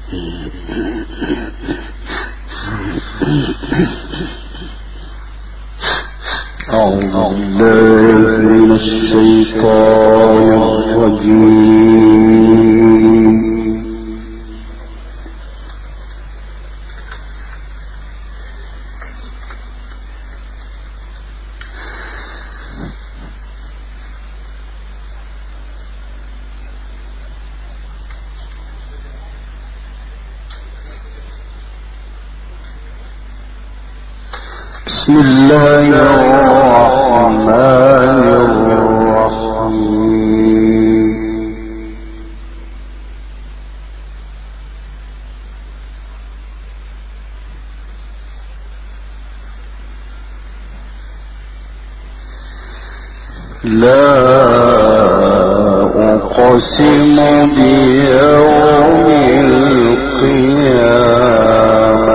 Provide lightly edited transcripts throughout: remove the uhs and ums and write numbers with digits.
أعوذ بالله من الشيطان الرجيم. بسم الله الرحمن الرحيم. لا أقسم بيوم القيامة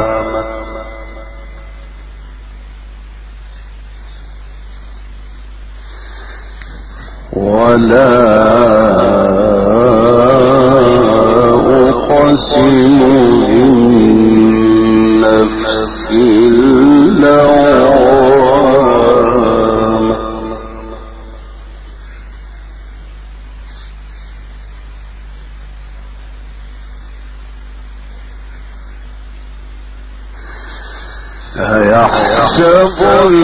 ولا أقسم بالنفس اللوامة أيحسب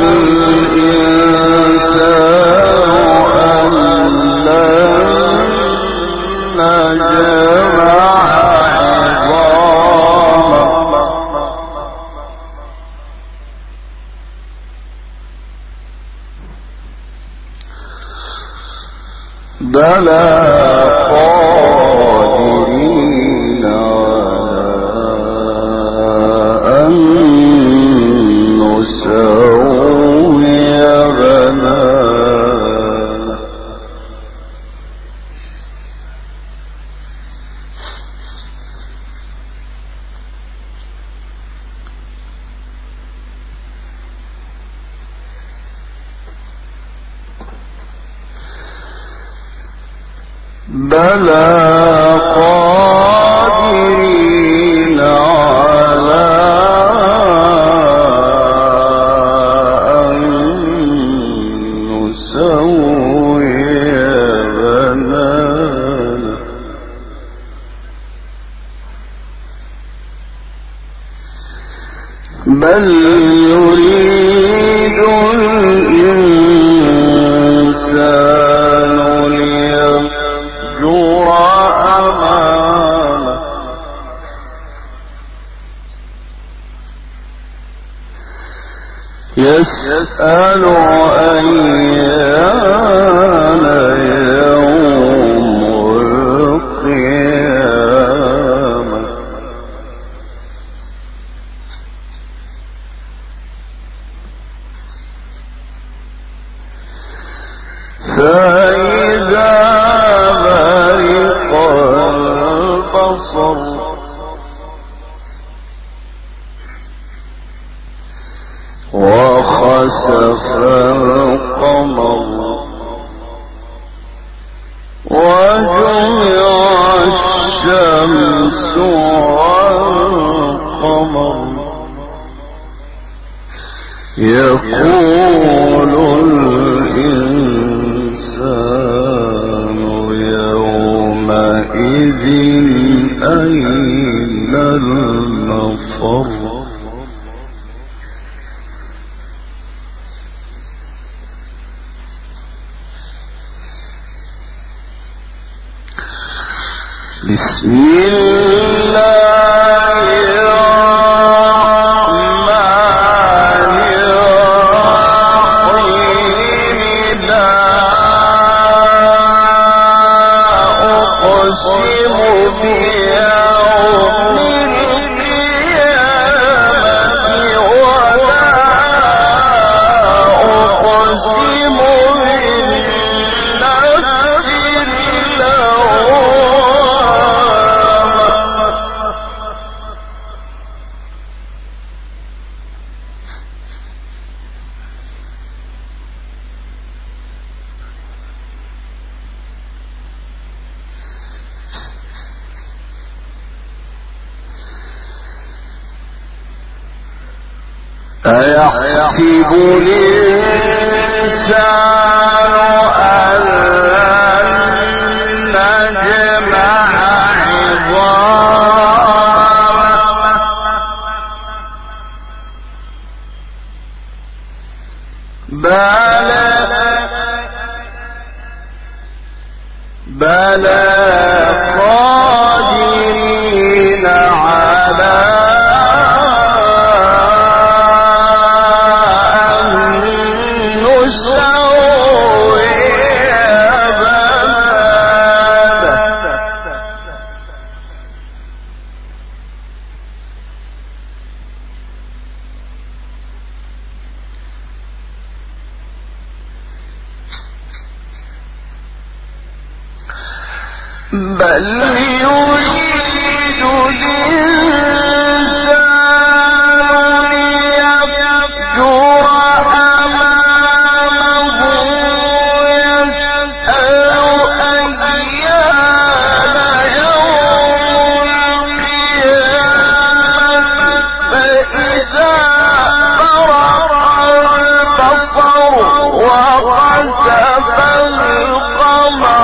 الإنسان بلى قادرين على أن نسوي بنانا بلى قادرين على أن نسوي بنانا بل يريد الإنسان ليفجر أمامه يسأل أيان يوم القيامة فإذا برق البصر وخسف القمر وجمع الشمس والقمر يقول الإنسان يومئذ أين المفر بسم الله الرحمن الرحيم لا أقسم بيوم القيامة ولا أقسم بالنفس أيحسب الإنسان أن لن نجمع عظامه بلى قادرين على أن نسوي بل يريد الإنسان ليفجر أمامه يسأل أيان يوم القيامة فإذا برق البصر وخسف القمر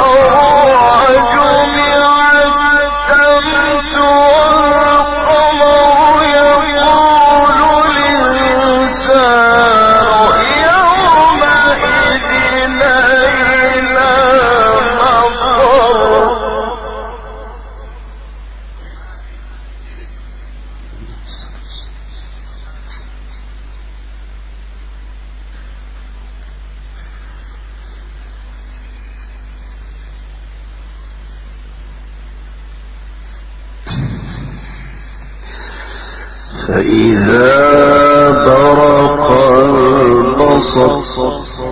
فإذا برق البصر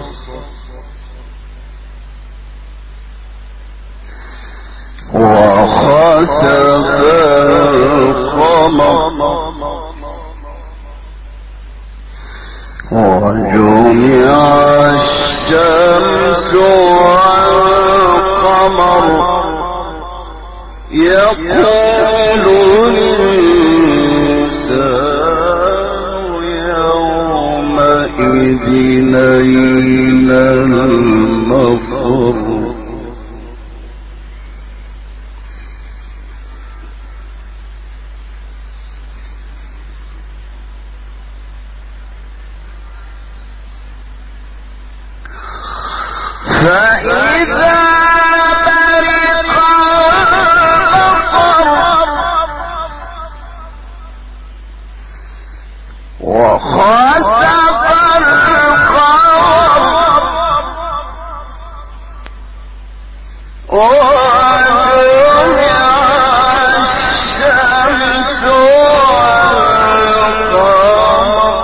وخسف القمر وجمع الشمس والقمر يقول يومئذ أين المفر فإذا برق البصر وخسف القمر وجمع الشمس والقمر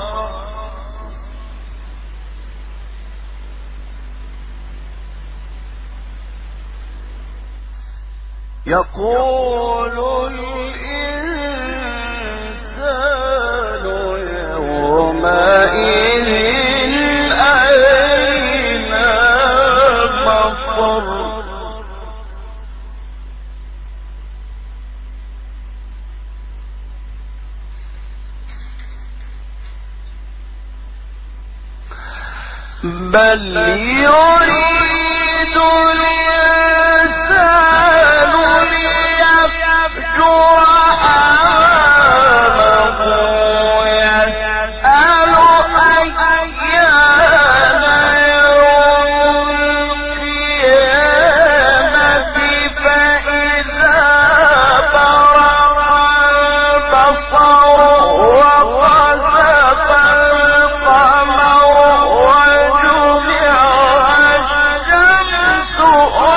يقول الإنسان يومئذ أين المفر بل يريد الإنسان ليفجر أمامه يسأل أيان يوم القيامة فإذا برق البصر وخسف القمر وجمع الشمس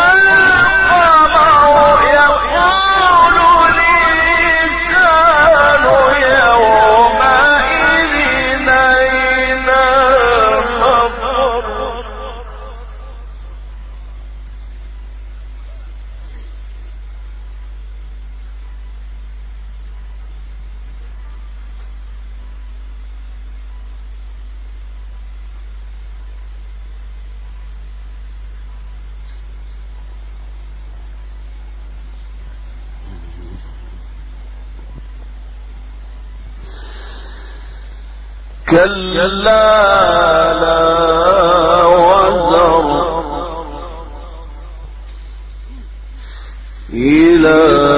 كلا لا وزر إلى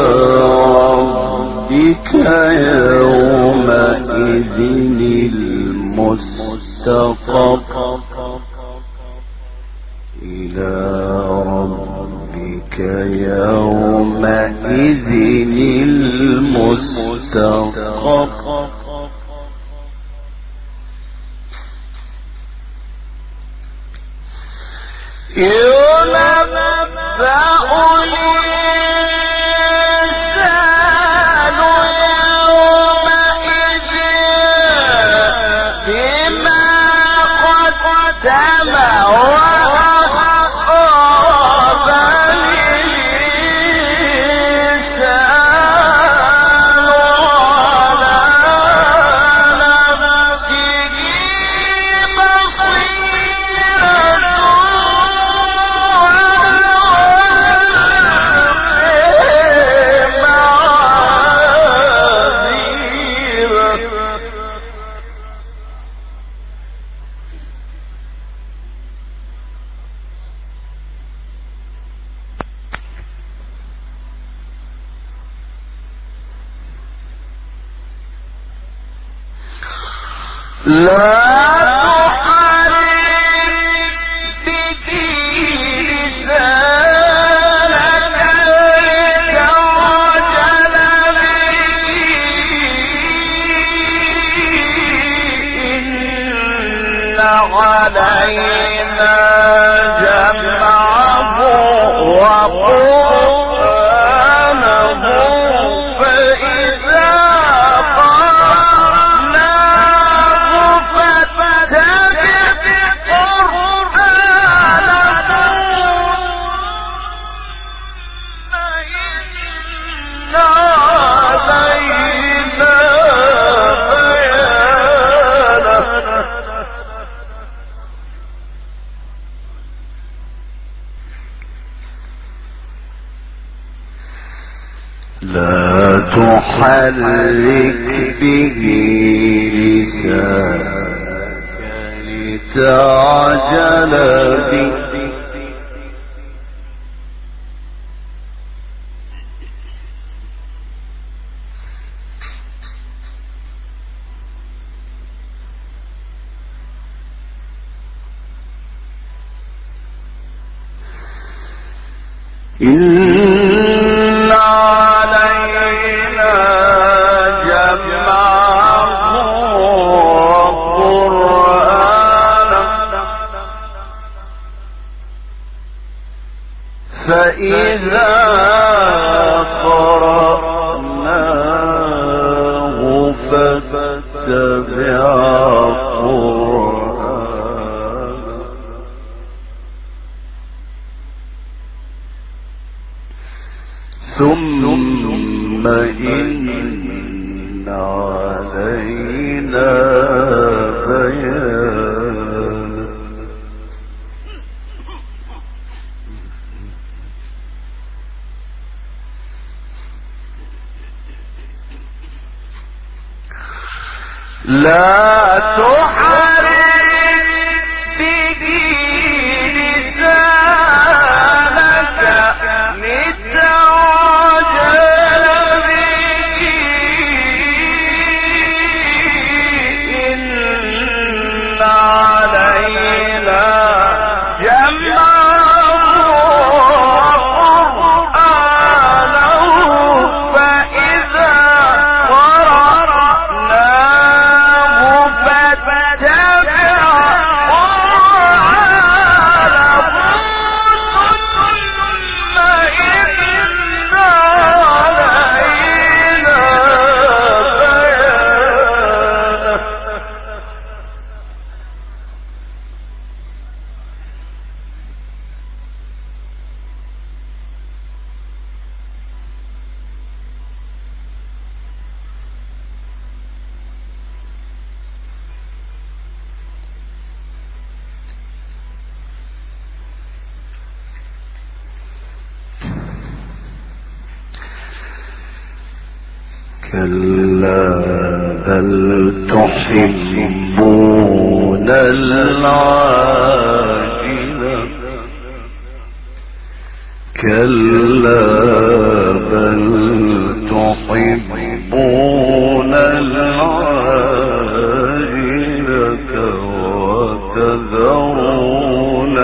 ربك يومئذ المستقر إلى ربك يومئذ المستقر ينبأ الإنسان يومئذ بما قدم وأخر الإنسان على نفسه بصيرة لا تحرك به لسانك لتعجل به إن علينا جمعه وقرآنه فإذا لا تحرك به لسانك لتعجل به إن علينا جمعه وقرآنه فإذا قرأناه فاتبع قرآنه ثم إن علينا بيانه لا تحرك به لسانك لتعجل به إن علينا جمعه وقرآنه فإذا قرأناه فاتبع قرآنه ثم إن علينا بيانه كلا بل تحبون العاجلة كلا بل تحبون العاجلة وتذرون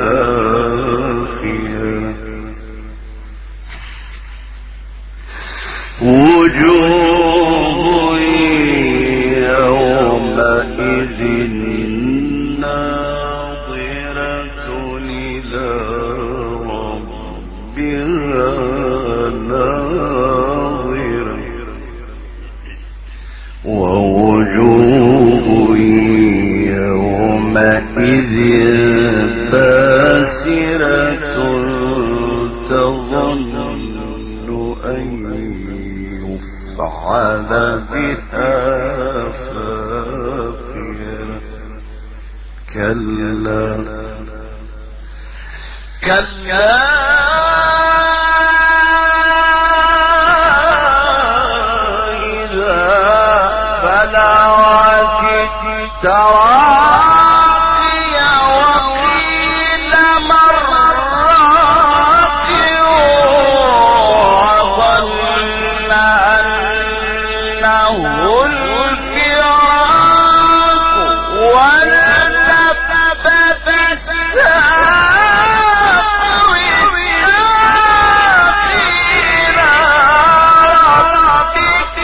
الآخرة وجوه يومئذ ناظرة إلى ربها ناظرة ووجوه يومئذ باسرة تظن أن يفعل بها فاقرة كلا إذا بلغت التراقي وقيل من راق وظن أنه الفراق والتفت الساق والساق إلى ربك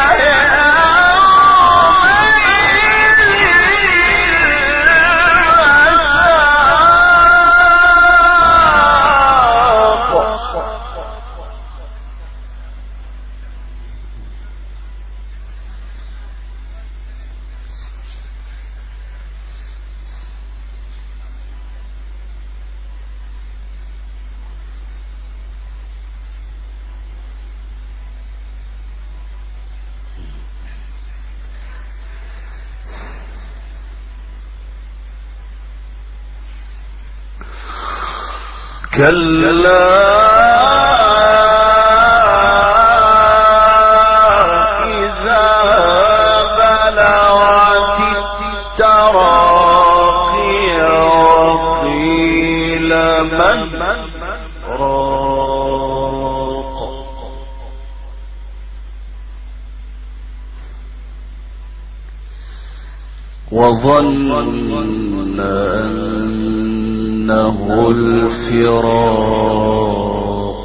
كلا إذا بلغت التراقي وقيل من راق وظن أنه الفراق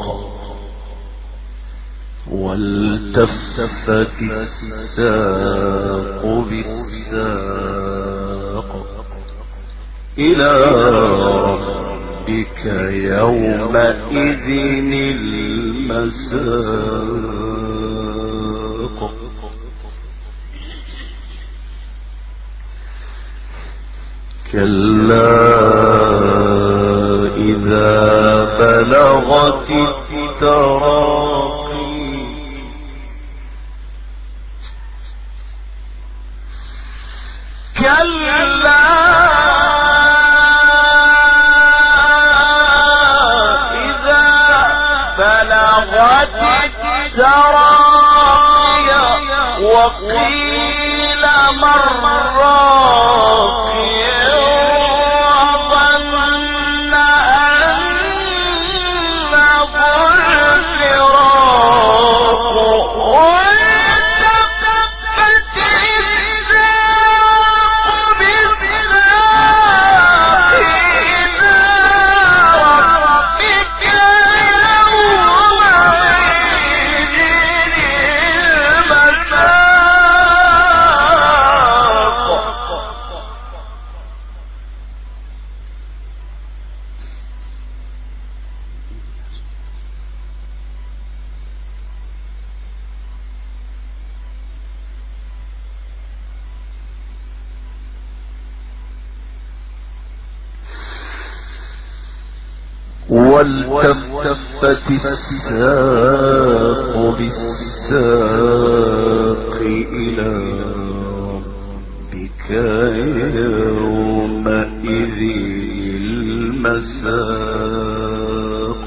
والتفت الساق بالساق إلى ربك يومئذ المساق كلا إذا بلغت التراقي كلا إذا بلغت التراقي وقيل من راق والتفت الساق بالساق إلى ربك يومئذ المساق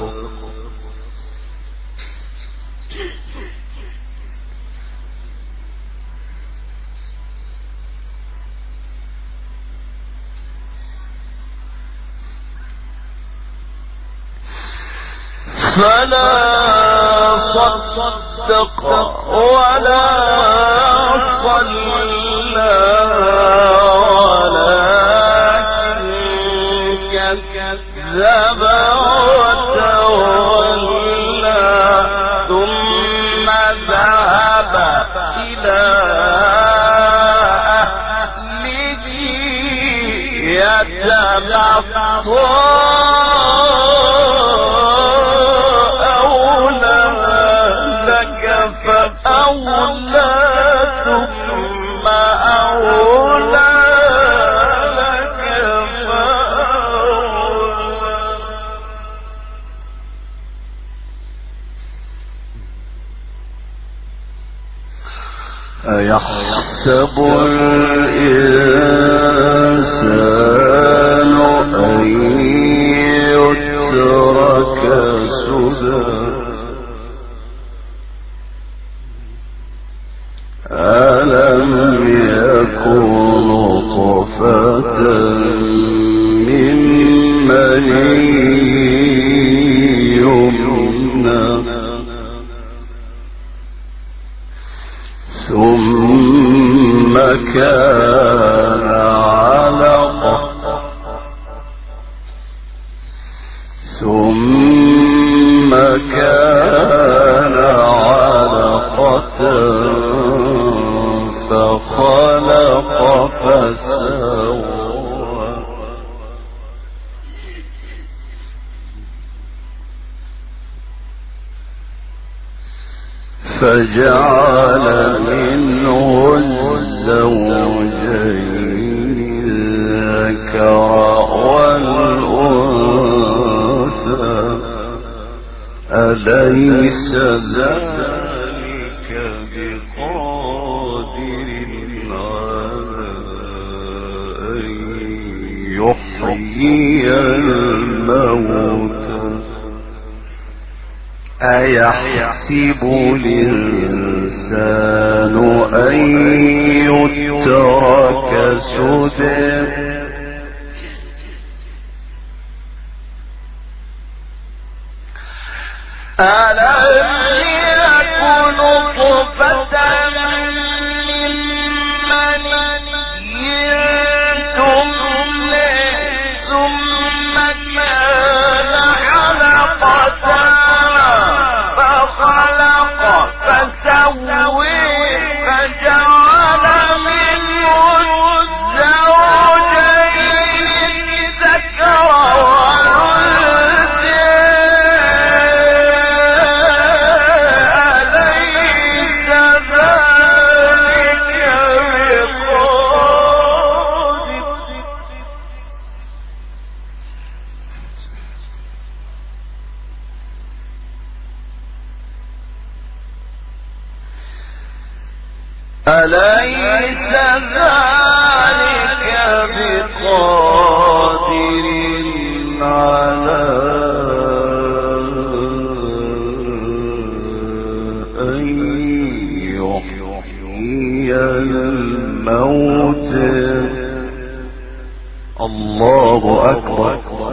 فلا صدق ولا صلى ولكن كذب وتولى ثم ذهب إلى أهله يتمطى فأولى ثم أولى لك فأولى. أيحسب الإنسان أن يترك سدى ألم يكن نطفة من مني يمنى ثم كان علقة ثم كان علقة فخلق فسوى فجعل منه الزوجين الذكر والأنثى أليس ذلك بقادر على أن يحيي الموتى أيحسب الإنسان أن يترك سدى ألم يكن نطفة من مني تمنى ثم كان علقة فخلق فسوى فجعل منه الزوجين الذكر والأنثى أليس ذلك بقادر أليس ذلك بقادر على أن يحيي الموتى الله أكبر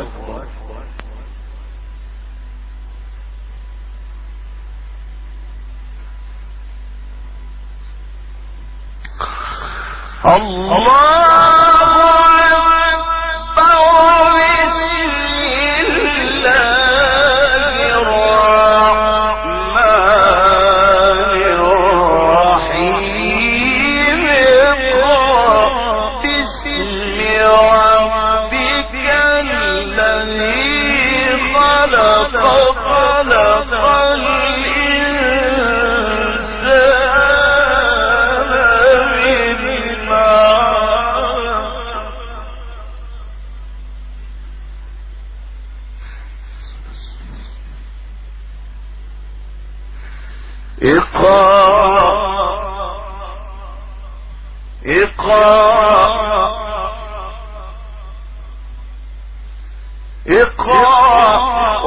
اقرأ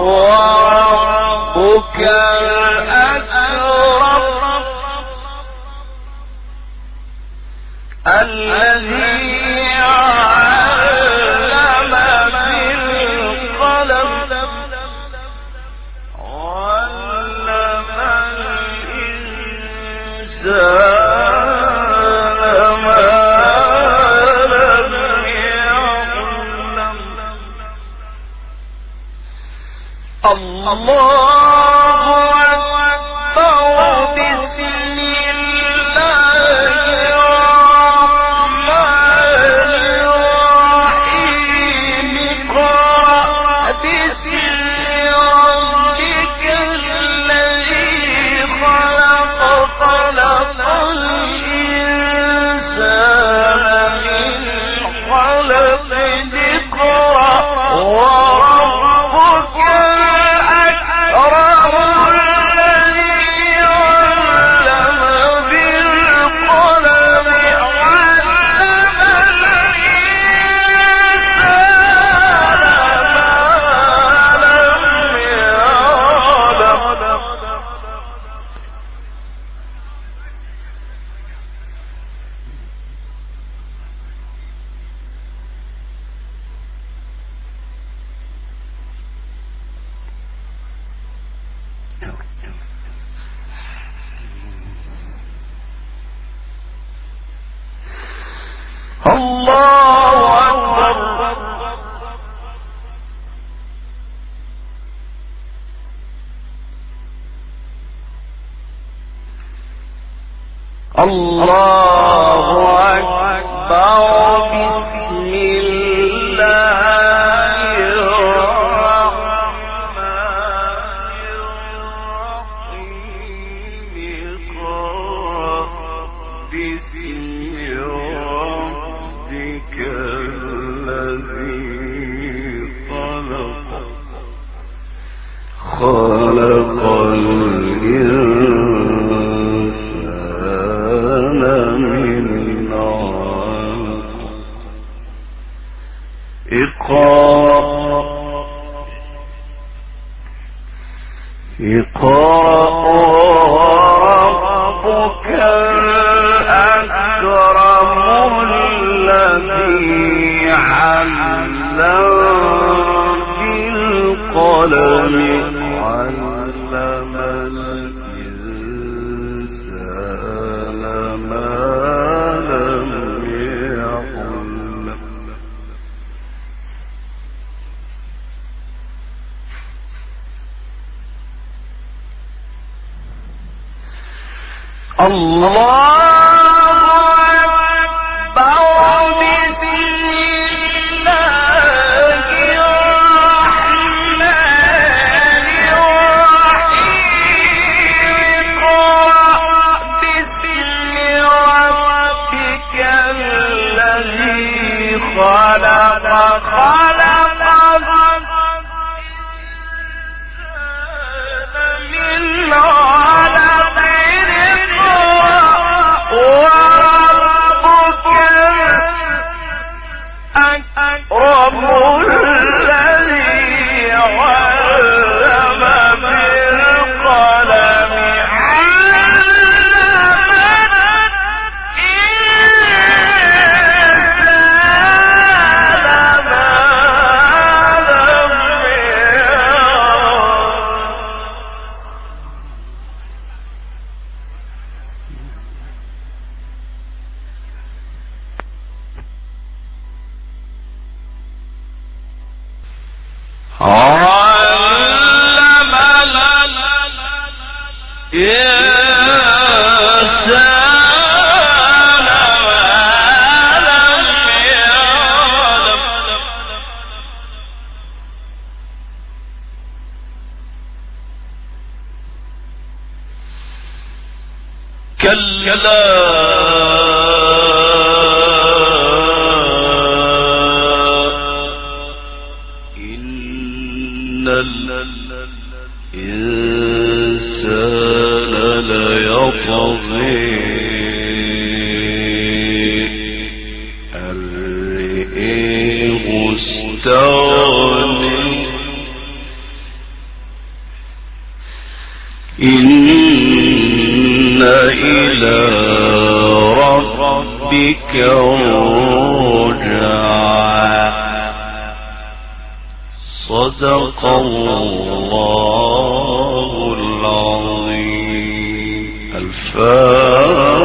وربك الأكرم الذي علم بالقلم الفاتحة.